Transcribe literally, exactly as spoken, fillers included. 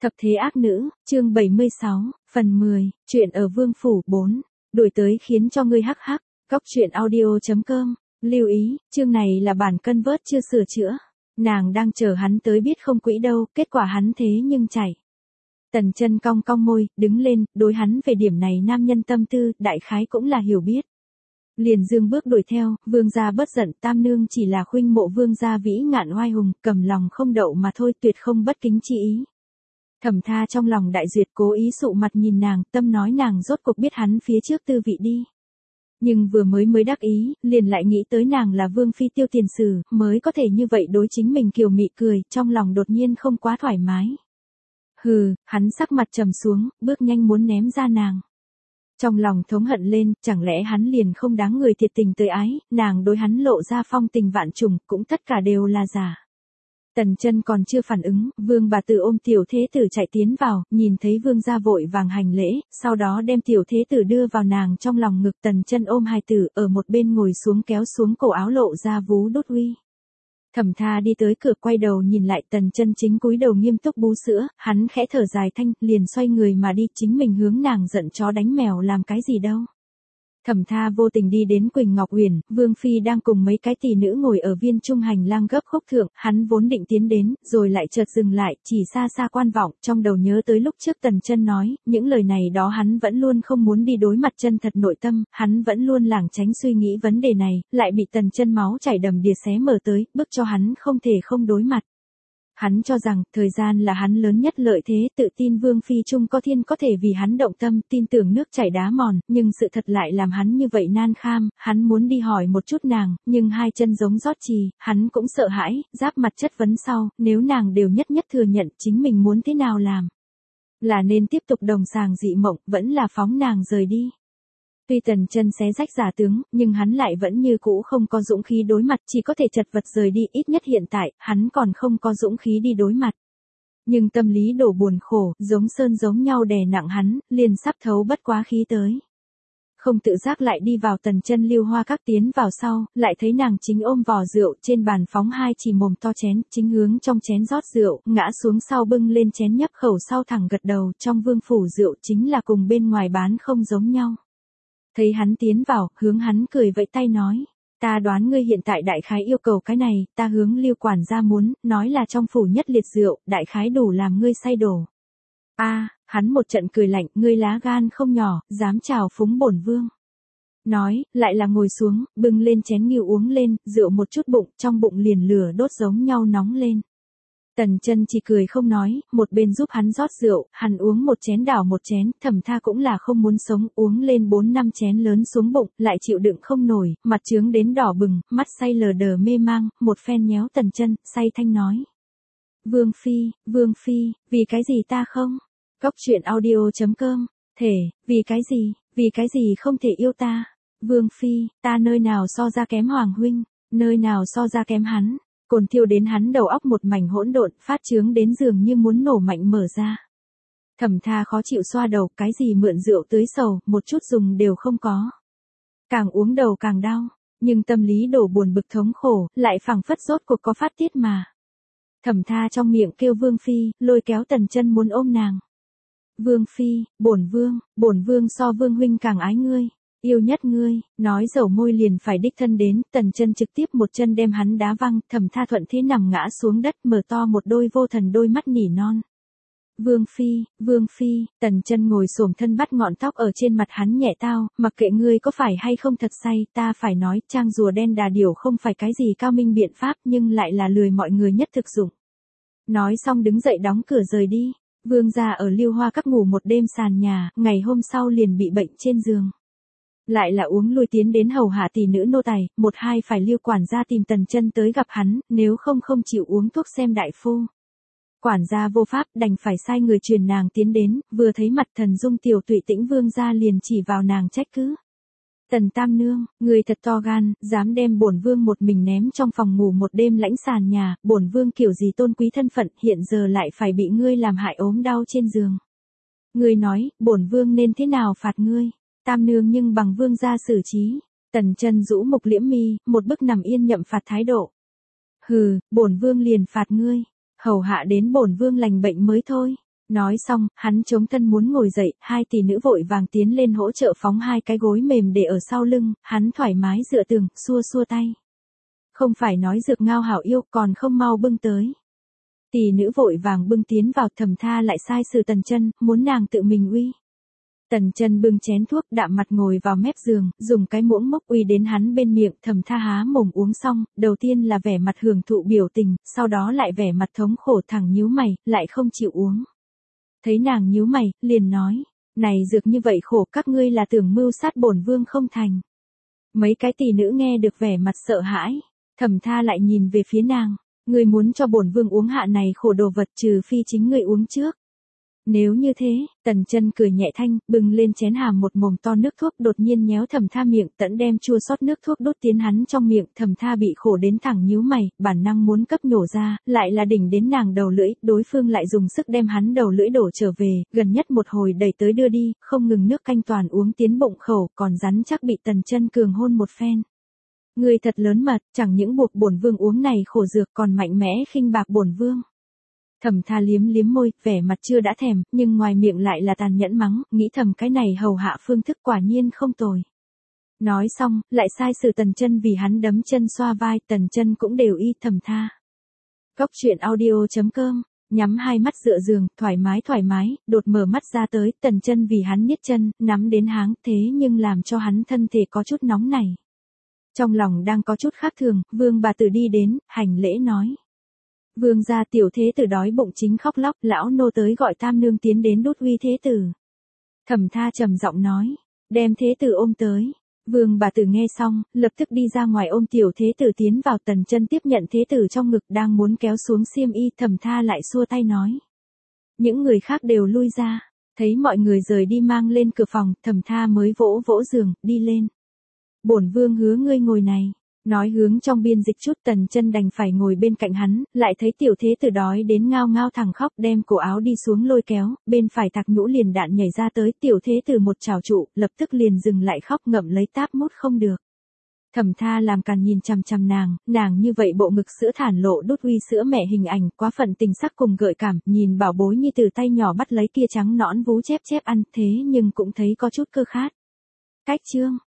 Thập thế ác nữ, chương bảy mươi sáu, phần mười, chuyện ở Vương Phủ bốn. Đổi tới khiến cho ngươi hắc hắc, góc chuyện audio chấm com. Lưu ý, chương này là bản convert chưa sửa chữa. Nàng đang chờ hắn tới biết không quỹ đâu, kết quả hắn thế nhưng chạy. Tần Chân cong cong môi, đứng lên, đối hắn về điểm này nam nhân tâm tư, đại khái cũng là hiểu biết. Liền dương bước đuổi theo, vương gia bất giận, tam nương chỉ là khuynh mộ vương gia vĩ ngạn oai hùng, cầm lòng không đậu mà thôi, tuyệt không bất kính chi ý. Thẩm Tha trong lòng đại duyệt cố ý sụ mặt nhìn nàng, tâm nói nàng rốt cuộc biết hắn phía trước tư vị đi. Nhưng vừa mới mới đắc ý, liền lại nghĩ tới nàng là vương phi Tiêu Tiền Sử, mới có thể như vậy đối chính mình kiều mị cười, trong lòng đột nhiên không quá thoải mái. Hừ, hắn sắc mặt trầm xuống, bước nhanh muốn ném ra nàng. Trong lòng thống hận lên, chẳng lẽ hắn liền không đáng người thiệt tình tới ái, nàng đối hắn lộ ra phong tình vạn trùng, cũng tất cả đều là giả. Tần Chân còn chưa phản ứng, vương bà tử ôm tiểu thế tử chạy tiến vào, nhìn thấy vương gia vội vàng hành lễ, sau đó đem tiểu thế tử đưa vào nàng trong lòng ngực. Tần Chân ôm hài tử, ở một bên ngồi xuống kéo xuống cổ áo lộ ra vú đốt uy. Thẩm Tha đi tới cửa quay đầu nhìn lại, Tần Chân chính cúi đầu nghiêm túc bú sữa, hắn khẽ thở dài thanh, liền xoay người mà đi, chính mình hướng nàng giận chó đánh mèo làm cái gì đâu. Thẩm Tha vô tình đi đến Quỳnh Ngọc Uyển, vương phi đang cùng mấy cái tỷ nữ ngồi ở viên trung hành lang gấp khúc thượng, hắn vốn định tiến đến, rồi lại chợt dừng lại, chỉ xa xa quan vọng, trong đầu nhớ tới lúc trước Tần Chân nói, những lời này đó hắn vẫn luôn không muốn đi đối mặt chân thật nội tâm, hắn vẫn luôn lảng tránh suy nghĩ vấn đề này, lại bị Tần Chân máu chảy đầm đìa xé mở tới, bức cho hắn không thể không đối mặt. Hắn cho rằng, thời gian là hắn lớn nhất lợi thế, tự tin vương phi trung có thiên có thể vì hắn động tâm, tin tưởng nước chảy đá mòn, nhưng sự thật lại làm hắn như vậy nan kham, hắn muốn đi hỏi một chút nàng, nhưng hai chân giống rót trì, hắn cũng sợ hãi, giáp mặt chất vấn sau, nếu nàng đều nhất nhất thừa nhận chính mình muốn thế nào làm. Là nên tiếp tục đồng sàng dị mộng, vẫn là phóng nàng rời đi. Tuy Tần Chân xé rách giả tướng, nhưng hắn lại vẫn như cũ không có dũng khí đối mặt, chỉ có thể chật vật rời đi, ít nhất hiện tại, hắn còn không có dũng khí đi đối mặt. Nhưng tâm lý đổ buồn khổ, giống sơn giống nhau đè nặng hắn, liền sắp thấu bất quá khí tới. Không tự giác lại đi vào Tần Chân lưu hoa các tiến vào sau, lại thấy nàng chính ôm vò rượu, trên bàn phóng hai chỉ mồm to chén, chính hướng trong chén rót rượu, ngã xuống sau bưng lên chén nhấp khẩu sau thẳng gật đầu, trong vương phủ rượu chính là cùng bên ngoài bán không giống nhau. Thấy hắn tiến vào, hướng hắn cười vẫy tay nói, ta đoán ngươi hiện tại đại khái yêu cầu cái này, ta hướng Lưu quản gia muốn, nói là trong phủ nhất liệt rượu, đại khái đủ làm ngươi say đổ. A, hắn một trận cười lạnh, ngươi lá gan không nhỏ, dám chào phúng bổn vương. Nói, lại là ngồi xuống, bưng lên chén nghiêu uống lên, rượu một chút bụng, trong bụng liền lửa đốt giống nhau nóng lên. Tần Chân chỉ cười không nói, một bên giúp hắn rót rượu, hắn uống một chén đảo một chén, Thẩm Tha cũng là không muốn sống, uống lên bốn năm chén lớn xuống bụng, lại chịu đựng không nổi, mặt trướng đến đỏ bừng, mắt say lờ đờ mê mang, một phen nhéo Tần Chân, say thanh nói. Vương Phi, Vương Phi, vì cái gì ta không? Góc chuyện audio chấm com, thể, vì cái gì, vì cái gì không thể yêu ta? Vương Phi, ta nơi nào so ra kém Hoàng Huynh, nơi nào so ra kém hắn? Cồn thiêu đến hắn đầu óc một mảnh hỗn độn, phát trướng đến dường như muốn nổ mạnh mở ra. Thẩm Tha khó chịu xoa đầu, cái gì mượn rượu tưới sầu, một chút dùng đều không có. Càng uống đầu càng đau, nhưng tâm lý đổ buồn bực thống khổ, lại phảng phất rốt cuộc có phát tiết mà. Thẩm Tha trong miệng kêu Vương Phi, lôi kéo Tần Chân muốn ôm nàng. Vương Phi, bổn vương, bổn vương so Vương huynh càng ái ngươi. Yêu nhất ngươi, nói dầu môi liền phải đích thân đến, Tần Chân trực tiếp một chân đem hắn đá văng, Thẩm Tha thuận thế nằm ngã xuống đất, mở to một đôi vô thần đôi mắt nỉ non. Vương Phi, Vương Phi, Tần Chân ngồi xổm thân bắt ngọn tóc ở trên mặt hắn nhẹ tao, mặc kệ ngươi có phải hay không thật say, ta phải nói, trang rùa đen đà điểu không phải cái gì cao minh biện pháp, nhưng lại là lười mọi người nhất thực dụng. Nói xong đứng dậy đóng cửa rời đi, vương gia ở Lưu Hoa các ngủ một đêm sàn nhà, ngày hôm sau liền bị bệnh trên giường. Lại là uống lui tiến đến hầu hạ tỷ nữ nô tài, một hai phải Lưu quản gia tìm Tần Chân tới gặp hắn, nếu không không chịu uống thuốc xem đại phu. Quản gia vô pháp đành phải sai người truyền nàng tiến đến, vừa thấy mặt thần dung tiểu tụy tĩnh vương gia liền chỉ vào nàng trách cứ. Tần Tam Nương, người thật to gan, dám đem bổn vương một mình ném trong phòng ngủ một đêm lãnh sàn nhà, bổn vương kiểu gì tôn quý thân phận, hiện giờ lại phải bị ngươi làm hại ốm đau trên giường. Ngươi nói, bổn vương nên thế nào phạt ngươi? Tam Nương nhưng bằng vương gia xử trí. Tần Chân rũ mục liễm mi, một bức nằm yên nhậm phạt thái độ. Hừ, bổn vương liền phạt ngươi, hầu hạ đến bổn vương lành bệnh mới thôi. Nói xong, hắn chống thân muốn ngồi dậy, hai tỷ nữ vội vàng tiến lên hỗ trợ phóng hai cái gối mềm để ở sau lưng, hắn thoải mái dựa tường, xua xua tay. Không phải nói dược ngao hảo yêu, còn không mau bưng tới. Tỷ nữ vội vàng bưng tiến vào, Thẩm Tha lại sai sử Tần Chân, muốn nàng tự mình uy. Tần Chân bưng chén thuốc, đạm mặt ngồi vào mép giường, dùng cái muỗng mốc uy đến hắn bên miệng, Thẩm Tha há mồm uống xong, đầu tiên là vẻ mặt hưởng thụ biểu tình, sau đó lại vẻ mặt thống khổ thẳng nhíu mày, lại không chịu uống. Thấy nàng nhíu mày, liền nói, này dược như vậy khổ, các ngươi là tưởng mưu sát bổn vương không thành. Mấy cái tỷ nữ nghe được vẻ mặt sợ hãi, Thẩm Tha lại nhìn về phía nàng, ngươi muốn cho bổn vương uống hạ này khổ đồ vật, trừ phi chính ngươi uống trước. Nếu như thế, Tần Chân cười nhẹ thanh, bưng lên chén hàm một mồm to nước thuốc, đột nhiên nhéo Thẩm Tha miệng, tẫn đem chua xót nước thuốc đốt tiến hắn trong miệng, Thẩm Tha bị khổ đến thẳng nhíu mày, bản năng muốn cấp nhổ ra, lại là đỉnh đến nàng đầu lưỡi, đối phương lại dùng sức đem hắn đầu lưỡi đổ trở về, gần nhất một hồi đẩy tới đưa đi, không ngừng nước canh toàn uống tiến bụng khẩu, còn rắn chắc bị Tần Chân cường hôn một phen. Ngươi thật lớn mật, chẳng những buộc bổn vương uống này khổ dược, còn mạnh mẽ khinh bạc bổn vương. Thẩm Tha liếm liếm môi, vẻ mặt chưa đã thèm, nhưng ngoài miệng lại là tàn nhẫn mắng, nghĩ thầm cái này hầu hạ phương thức quả nhiên không tồi. Nói xong, lại sai sử Tần Chân vì hắn đấm chân xoa vai, Tần Chân cũng đều y Thẩm Tha. Cốc truyện audio chấm com, nhắm hai mắt dựa giường, thoải mái thoải mái, đột mở mắt ra tới, Tần Chân vì hắn niết chân, nắm đến háng, thế nhưng làm cho hắn thân thể có chút nóng nảy. Trong lòng đang có chút khác thường, Vương bà tử đi đến, hành lễ nói. Vương gia tiểu thế tử đói bụng chính khóc lóc, lão nô tới gọi tam nương tiến đến đốt uy thế tử. Thẩm Tha trầm giọng nói, đem thế tử ôm tới. Vương bà tử nghe xong, lập tức đi ra ngoài ôm tiểu thế tử tiến vào. Tần Chân tiếp nhận thế tử trong ngực, đang muốn kéo xuống xiêm y, Thẩm Tha lại xua tay nói. Những người khác đều lui ra, thấy mọi người rời đi mang lên cửa phòng, Thẩm Tha mới vỗ vỗ giường, đi lên. Bổn vương hứa ngươi ngồi này. Nói hướng trong biên dịch chút, Tần Chân đành phải ngồi bên cạnh hắn, lại thấy tiểu thế tử đói đến ngao ngao thẳng khóc, đem cổ áo đi xuống lôi kéo, bên phải Tạc Nhũ liền đạn nhảy ra tới, tiểu thế tử một chảo trụ, lập tức liền dừng lại khóc, ngậm lấy táp mút không được. Thẩm Tha làm càn nhìn chằm chằm nàng, nàng như vậy bộ ngực sữa thản lộ đốt uy sữa mẹ hình ảnh, quá phận tình sắc cùng gợi cảm, nhìn bảo bối như từ tay nhỏ bắt lấy kia trắng nõn vú chép chép ăn, thế nhưng cũng thấy có chút cơ khát. Cách chương